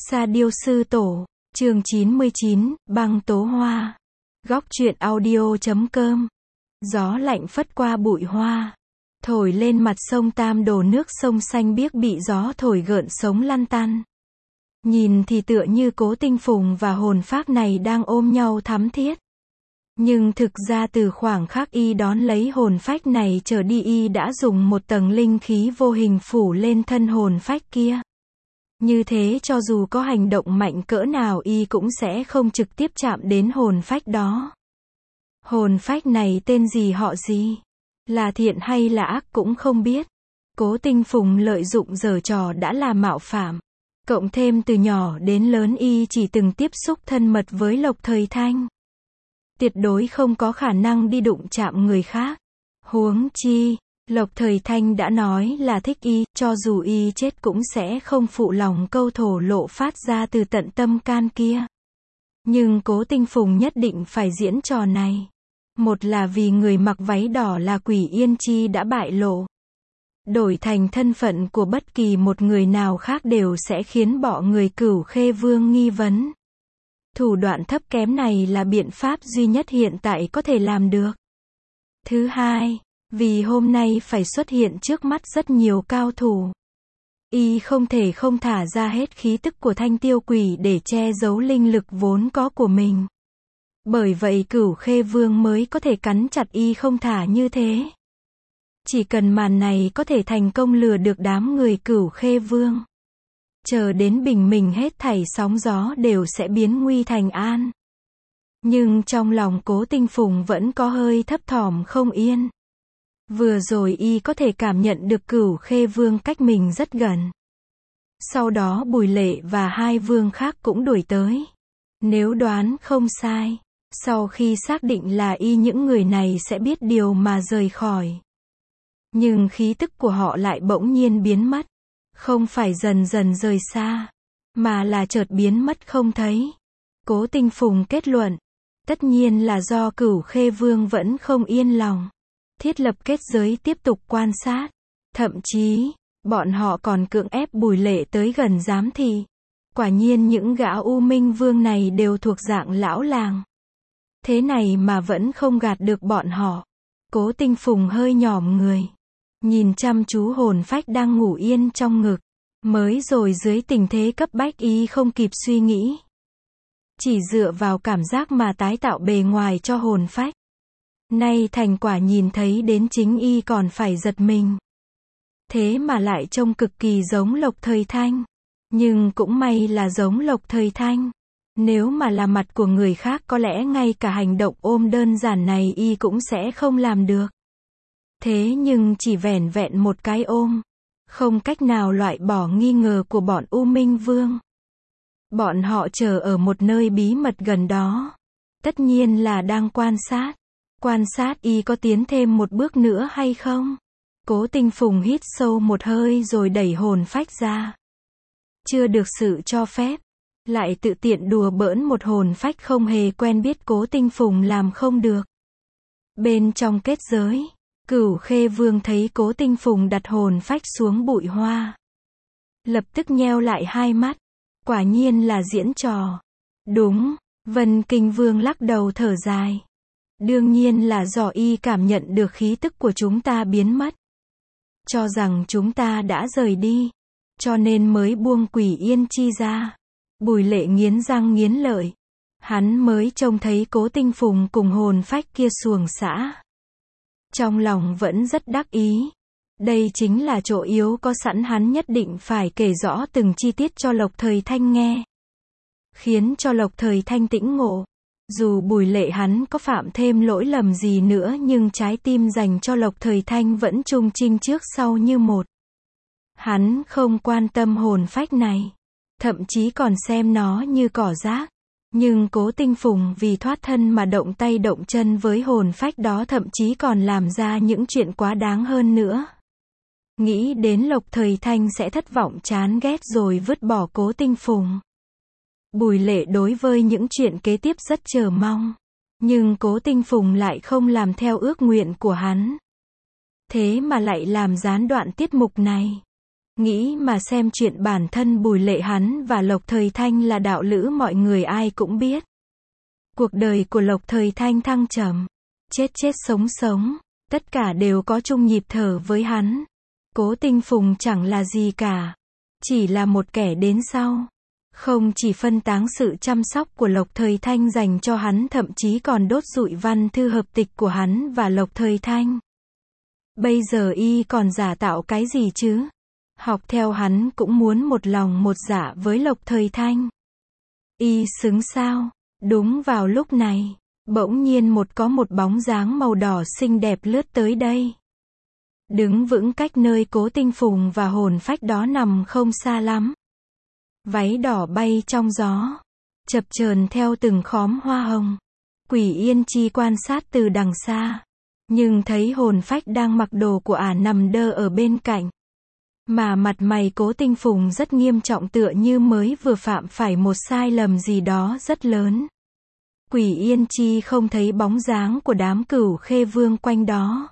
Sa Diêu Sư Tổ, chương 99, Băng Tố Hoa. Góc truyện audio.com. Gió lạnh phất qua bụi hoa, thổi lên mặt sông Tam Đồ, nước sông xanh biếc bị gió thổi gợn sống lăn tăn. Nhìn thì tựa như Cố Tinh Phùng và hồn phách này đang ôm nhau thắm thiết. Nhưng thực ra từ khoảng khắc y đón lấy hồn phách này trở đi, y đã dùng một tầng linh khí vô hình phủ lên thân hồn phách kia. Như thế cho dù có hành động mạnh cỡ nào y cũng sẽ không trực tiếp chạm đến hồn phách đó. Hồn phách này tên gì họ gì, là thiện hay là ác cũng không biết. Cố Tinh Phùng lợi dụng giở trò đã là mạo phạm. Cộng thêm từ nhỏ đến lớn y chỉ từng tiếp xúc thân mật với Lộc Thời Thanh. Tuyệt đối không có khả năng đi đụng chạm người khác. Huống chi, Lộc Thời Thanh đã nói là thích y, cho dù y chết cũng sẽ không phụ lòng câu thổ lộ phát ra từ tận tâm can kia. Nhưng Cố Tinh Phùng nhất định phải diễn trò này. Một là vì người mặc váy đỏ là Quỷ Yên Chi đã bại lộ. Đổi thành thân phận của bất kỳ một người nào khác đều sẽ khiến bọ người Cửu Khê Vương nghi vấn. Thủ đoạn thấp kém này là biện pháp duy nhất hiện tại có thể làm được. Thứ hai, vì hôm nay phải xuất hiện trước mắt rất nhiều cao thủ. Y không thể không thả ra hết khí tức của Thanh Tiêu Quỷ để che giấu linh lực vốn có của mình. Bởi vậy Cửu Khê Vương mới có thể cắn chặt y không thả như thế. Chỉ cần màn này có thể thành công lừa được đám người Cửu Khê Vương, chờ đến bình minh hết thảy sóng gió đều sẽ biến nguy thành an. Nhưng trong lòng Cố Tinh Phùng vẫn có hơi thấp thỏm không yên. Vừa rồi y có thể cảm nhận được Cửu Khê Vương cách mình rất gần. Sau đó Bùi Lệ và hai vương khác cũng đuổi tới. Nếu đoán không sai, sau khi xác định là y, những người này sẽ biết điều mà rời khỏi. Nhưng khí tức của họ lại bỗng nhiên biến mất. Không phải dần dần rời xa, mà là chợt biến mất không thấy. Cố Tinh Phùng kết luận, tất nhiên là do Cửu Khê Vương vẫn không yên lòng. Thiết lập kết giới tiếp tục quan sát. Thậm chí, bọn họ còn cưỡng ép Bùi Lệ tới gần giám thị. Quả nhiên những gã U Minh Vương này đều thuộc dạng lão làng. Thế này mà vẫn không gạt được bọn họ. Cố Tinh Phùng hơi nhỏm người, nhìn chăm chú hồn phách đang ngủ yên trong ngực. Mới rồi dưới tình thế cấp bách y không kịp suy nghĩ. Chỉ dựa vào cảm giác mà tái tạo bề ngoài cho hồn phách. Nay thành quả nhìn thấy đến chính y còn phải giật mình. Thế mà lại trông cực kỳ giống Lộc Thời Thanh. Nhưng cũng may là giống Lộc Thời Thanh. Nếu mà là mặt của người khác có lẽ ngay cả hành động ôm đơn giản này y cũng sẽ không làm được. Thế nhưng chỉ vẻn vẹn một cái ôm, không cách nào loại bỏ nghi ngờ của bọn U Minh Vương. Bọn họ chờ ở một nơi bí mật gần đó. Tất nhiên là đang quan sát. Quan sát y có tiến thêm một bước nữa hay không. Cố Tinh Phùng hít sâu một hơi rồi đẩy hồn phách ra. Chưa được sự cho phép, lại tự tiện đùa bỡn một hồn phách không hề quen biết, Cố Tinh Phùng làm không được. Bên trong kết giới, Cửu Khê Vương thấy Cố Tinh Phùng đặt hồn phách xuống bụi hoa, lập tức nheo lại hai mắt. Quả nhiên là diễn trò. Đúng, Vân Kinh Vương lắc đầu thở dài. Đương nhiên là do y cảm nhận được khí tức của chúng ta biến mất. Cho rằng chúng ta đã rời đi, cho nên mới buông Quỷ Yên Chi ra. Bùi Lệ nghiến răng nghiến lợi. Hắn mới trông thấy Cố Tinh Phùng cùng hồn phách kia xuồng xã. Trong lòng vẫn rất đắc ý. Đây chính là chỗ yếu có sẵn, hắn nhất định phải kể rõ từng chi tiết cho Lộc Thời Thanh nghe. Khiến cho Lộc Thời Thanh tĩnh ngộ. Dù Bùi Lệ hắn có phạm thêm lỗi lầm gì nữa nhưng trái tim dành cho Lộc Thời Thanh vẫn trung trinh trước sau như một. Hắn không quan tâm hồn phách này. Thậm chí còn xem nó như cỏ rác. Nhưng Cố Tinh Phùng vì thoát thân mà động tay động chân với hồn phách đó, thậm chí còn làm ra những chuyện quá đáng hơn nữa. Nghĩ đến Lộc Thời Thanh sẽ thất vọng chán ghét rồi vứt bỏ Cố Tinh Phùng. Bùi Lệ đối với những chuyện kế tiếp rất chờ mong. Nhưng Cố Tinh Phùng lại không làm theo ước nguyện của hắn. Thế mà lại làm gián đoạn tiết mục này. Nghĩ mà xem chuyện bản thân Bùi Lệ hắn và Lộc Thời Thanh là đạo lữ mọi người ai cũng biết. Cuộc đời của Lộc Thời Thanh thăng trầm, chết chết sống sống, tất cả đều có chung nhịp thở với hắn. Cố Tinh Phùng chẳng là gì cả, chỉ là một kẻ đến sau. Không chỉ phân táng sự chăm sóc của Lộc Thời Thanh dành cho hắn, thậm chí còn đốt rụi văn thư hợp tịch của hắn và Lộc Thời Thanh. Bây giờ y còn giả tạo cái gì chứ? Học theo hắn cũng muốn một lòng một dạ với Lộc Thời Thanh. Y xứng sao? Đúng vào lúc này, bỗng nhiên có một bóng dáng màu đỏ xinh đẹp lướt tới đây. Đứng vững cách nơi Cố Tinh Phùng và hồn phách đó nằm không xa lắm. Váy đỏ bay trong gió, chập chờn theo từng khóm hoa hồng. Quỷ Yên Chi quan sát từ đằng xa, nhưng thấy hồn phách đang mặc đồ của ả nằm đơ ở bên cạnh. Mà mặt mày Cố Tinh Phùng rất nghiêm trọng, tựa như mới vừa phạm phải một sai lầm gì đó rất lớn. Quỷ Yên Chi không thấy bóng dáng của đám Cửu Khê Vương quanh đó.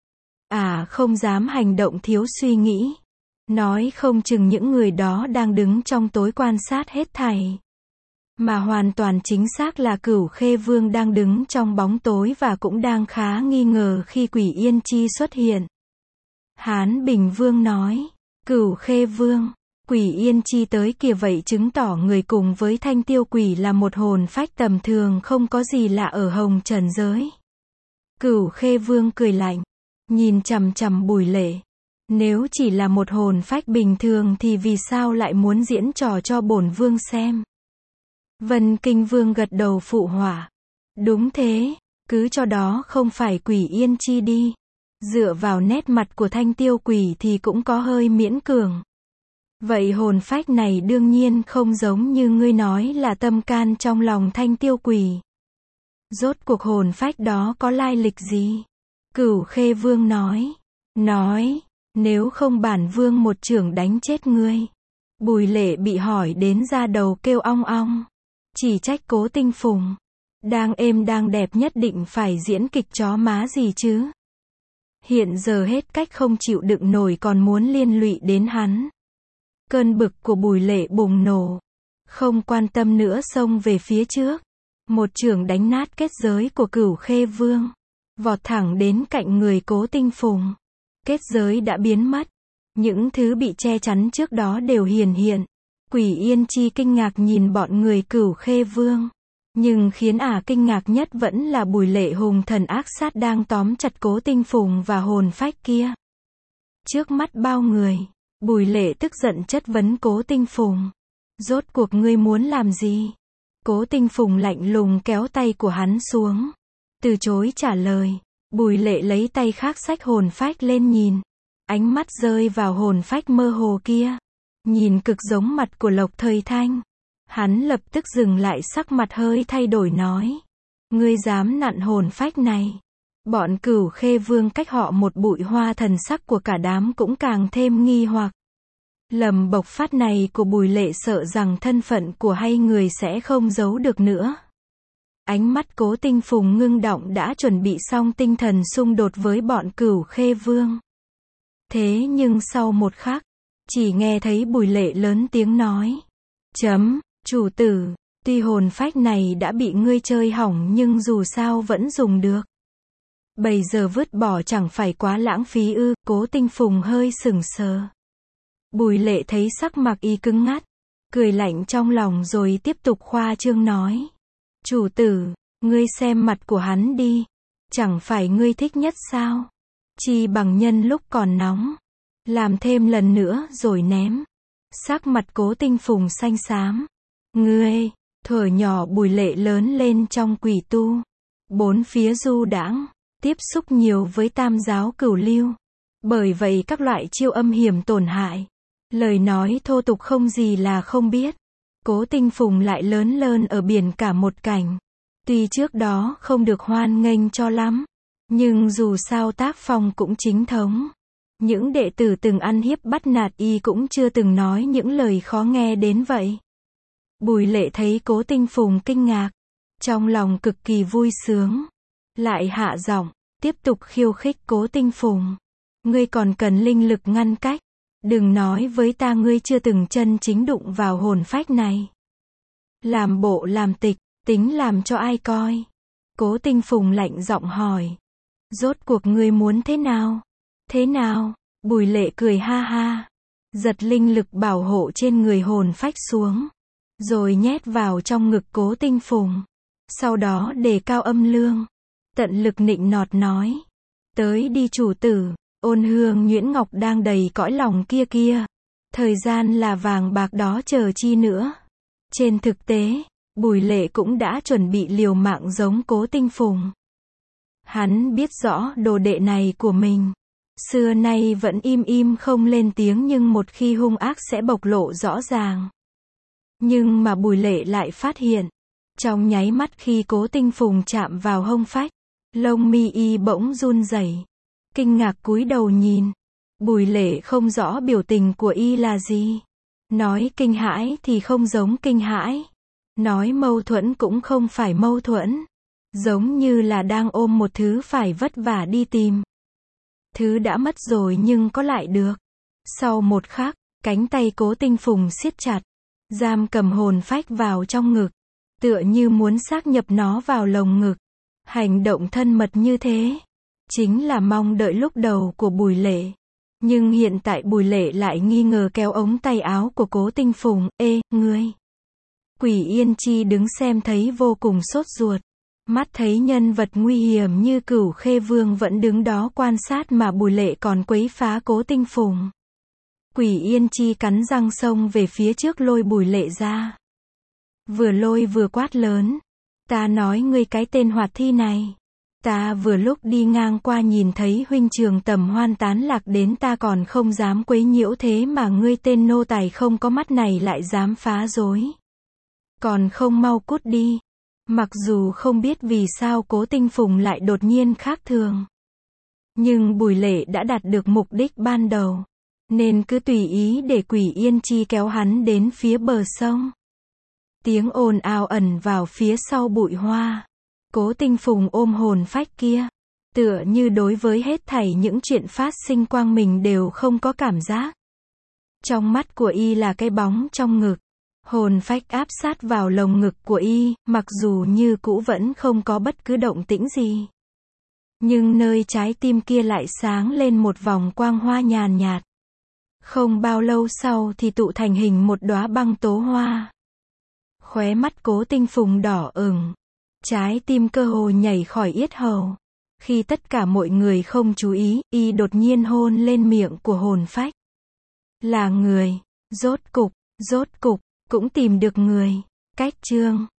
Không dám hành động thiếu suy nghĩ. Nói không chừng những người đó đang đứng trong tối quan sát hết thảy. Mà hoàn toàn chính xác là Cửu Khê Vương đang đứng trong bóng tối và cũng đang khá nghi ngờ khi Quỷ Yên Chi xuất hiện. Hán Bình Vương nói, Cửu Khê Vương, Quỷ Yên Chi tới kìa, vậy chứng tỏ người cùng với Thanh Tiêu Quỷ là một hồn phách tầm thường, không có gì lạ ở hồng trần giới. Cửu Khê Vương cười lạnh, nhìn chằm chằm Bùi Lệ. Nếu chỉ là một hồn phách bình thường thì vì sao lại muốn diễn trò cho bổn vương xem? Vân Kinh Vương gật đầu phụ họa. Đúng thế, cứ cho đó không phải Quỷ Yên Chi đi. Dựa vào nét mặt của Thanh Tiêu Quỷ thì cũng có hơi miễn cường. Vậy hồn phách này đương nhiên không giống như ngươi nói là tâm can trong lòng Thanh Tiêu Quỷ. Rốt cuộc hồn phách đó có lai lịch gì? Cửu Khê Vương nói, nếu không bản vương một chưởng đánh chết ngươi. Bùi Lệ bị hỏi đến da đầu kêu ong ong. Chỉ trách Cố Tinh Phùng. Đang êm đang đẹp nhất định phải diễn kịch chó má gì chứ. Hiện giờ hết cách không chịu đựng nổi còn muốn liên lụy đến hắn. Cơn bực của Bùi Lệ bùng nổ. Không quan tâm nữa xông về phía trước. Một chưởng đánh nát kết giới của Cửu Khê Vương. Vọt thẳng đến cạnh người Cố Tinh Phùng. Kết giới đã biến mất. Những thứ bị che chắn trước đó đều hiển hiện. Quỷ Yên Chi kinh ngạc nhìn bọn người Cửu Khê Vương. Nhưng khiến ả kinh ngạc nhất vẫn là Bùi Lệ hùng thần ác sát đang tóm chặt Cố Tinh Phùng và hồn phách kia. Trước mắt bao người, Bùi Lệ tức giận chất vấn Cố Tinh Phùng. Rốt cuộc ngươi muốn làm gì? Cố Tinh Phùng lạnh lùng kéo tay của hắn xuống. Từ chối trả lời. Bùi Lệ lấy tay khác xách hồn phách lên nhìn. Ánh mắt rơi vào hồn phách mơ hồ kia. Nhìn cực giống mặt của Lộc Thời Thanh. Hắn lập tức dừng lại, sắc mặt hơi thay đổi nói. Ngươi dám nặn hồn phách này. Bọn Cửu Khê Vương cách họ một bụi hoa, thần sắc của cả đám cũng càng thêm nghi hoặc. Lầm bộc phát này của Bùi Lệ sợ rằng thân phận của hai người sẽ không giấu được nữa. Ánh mắt Cố Tinh Phùng ngưng động, đã chuẩn bị xong tinh thần xung đột với bọn Cửu Khê Vương. Thế nhưng sau một khắc, chỉ nghe thấy Bùi Lệ lớn tiếng nói. Chủ tử, tuy hồn phách này đã bị ngươi chơi hỏng nhưng dù sao vẫn dùng được. Bây giờ vứt bỏ chẳng phải quá lãng phí ư? Cố Tinh Phùng hơi sững sờ. Bùi Lệ thấy sắc mặt y cứng ngắt, cười lạnh trong lòng rồi tiếp tục khoa trương nói. Chủ tử, ngươi xem mặt của hắn đi. Chẳng phải ngươi thích nhất sao? Chi bằng nhân lúc còn nóng. Làm thêm lần nữa rồi ném. Sắc mặt Cố Tinh Phùng xanh xám. Ngươi, thuở nhỏ Bùi Lệ lớn lên trong quỷ tu. Bốn phía du đãng, tiếp xúc nhiều với tam giáo cửu lưu. Bởi vậy các loại chiêu âm hiểm tổn hại. Lời nói thô tục không gì là không biết. Cố Tinh Phùng lại lớn lên ở biển cả một cảnh. Tuy trước đó không được hoan nghênh cho lắm, nhưng dù sao tác phong cũng chính thống. Những đệ tử từng ăn hiếp bắt nạt y cũng chưa từng nói những lời khó nghe đến vậy. Bùi Lệ thấy Cố Tinh Phùng kinh ngạc, trong lòng cực kỳ vui sướng. Lại hạ giọng, tiếp tục khiêu khích Cố Tinh Phùng. Ngươi còn cần linh lực ngăn cách. Đừng nói với ta ngươi chưa từng chân chính đụng vào hồn phách này. Làm bộ làm tịch, tính làm cho ai coi? Cố Tinh Phùng lạnh giọng hỏi. Rốt cuộc ngươi muốn thế nào? Thế nào? Bùi Lệ cười ha ha. Giật linh lực bảo hộ trên người hồn phách xuống. Rồi nhét vào trong ngực Cố Tinh Phùng. Sau đó đề cao âm lượng. Tận lực nịnh nọt nói. Tới đi chủ tử, Ôn Hương Nhuyễn Ngọc đang đầy cõi lòng kia kia. Thời gian là vàng bạc đó chờ chi nữa. Trên thực tế, Bùi Lệ cũng đã chuẩn bị liều mạng giống Cố Tinh Phùng. Hắn biết rõ đồ đệ này của mình. Xưa nay vẫn im im không lên tiếng nhưng một khi hung ác sẽ bộc lộ rõ ràng. Nhưng mà Bùi Lệ lại phát hiện. Trong nháy mắt khi Cố Tinh Phùng chạm vào hông phách, lông mi y bỗng run rẩy. Kinh ngạc cúi đầu nhìn. Bùi Lệ không rõ biểu tình của y là gì. Nói kinh hãi thì không giống kinh hãi. Nói mâu thuẫn cũng không phải mâu thuẫn. Giống như là đang ôm một thứ phải vất vả đi tìm. Thứ đã mất rồi nhưng có lại được. Sau một khắc, cánh tay Cố Tinh Phùng siết chặt. Giam cầm hồn phách vào trong ngực. Tựa như muốn xác nhập nó vào lồng ngực. Hành động thân mật như thế. Chính là mong đợi lúc đầu của Bùi Lệ. Nhưng hiện tại Bùi Lệ lại nghi ngờ kéo ống tay áo của Cố Tinh Phùng. Ê, ngươi. Quỷ Yên Chi đứng xem thấy vô cùng sốt ruột. Mắt thấy nhân vật nguy hiểm như Cửu Khê Vương vẫn đứng đó quan sát mà Bùi Lệ còn quấy phá Cố Tinh Phùng. Quỷ Yên Chi cắn răng xông về phía trước lôi Bùi Lệ ra. Vừa lôi vừa quát lớn. Ta nói ngươi cái tên hoạt thi này. Ta vừa lúc đi ngang qua nhìn thấy huynh trường Tầm Hoan tán lạc đến ta còn không dám quấy nhiễu thế mà ngươi tên nô tài không có mắt này lại dám phá rối. Còn không mau cút đi. Mặc dù không biết vì sao Cố Tinh Phùng lại đột nhiên khác thường. Nhưng Bùi Lệ đã đạt được mục đích ban đầu. Nên cứ tùy ý để Quỷ Yên Chi kéo hắn đến phía bờ sông. Tiếng ồn ào ẩn vào phía sau bụi hoa. Cố Tinh Phùng ôm hồn phách kia. Tựa như đối với hết thảy những chuyện phát sinh quang mình đều không có cảm giác. Trong mắt của y là cái bóng trong ngực. Hồn phách áp sát vào lồng ngực của y, mặc dù như cũ vẫn không có bất cứ động tĩnh gì. Nhưng nơi trái tim kia lại sáng lên một vòng quang hoa nhàn nhạt. Không bao lâu sau thì tụ thành hình một đóa băng tố hoa. Khóe mắt Cố Tinh Phùng đỏ ửng. Trái tim cơ hồ nhảy khỏi yết hầu. Khi tất cả mọi người không chú ý, y đột nhiên hôn lên miệng của hồn phách. Là người. Rốt cục, cũng tìm được người. Cách chương